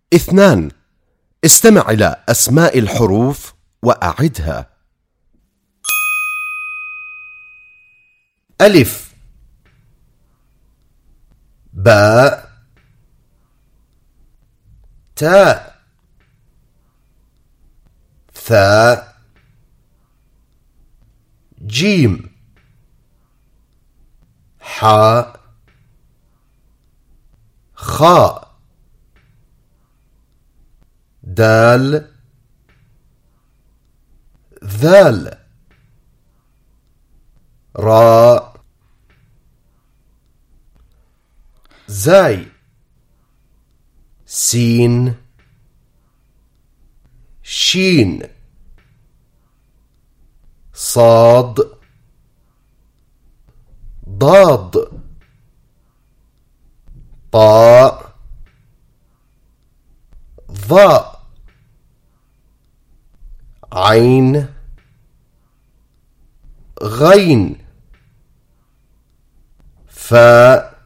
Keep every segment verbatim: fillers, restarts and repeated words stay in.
اثنان. استمع إلى أسماء الحروف وأعدها. ألف، باء، تاء، ثاء، جيم، حاء، خاء، دال، ذال، راء، زاي، سين، شين، صاد، ضاد، طاء، ظاء، عين، غين، فاء،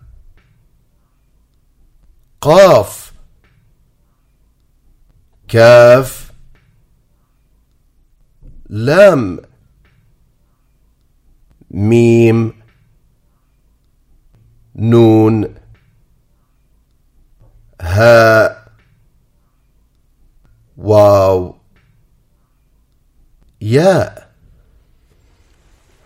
قاف، كاف، لام، ميم، نون، هاء، واو، ياء.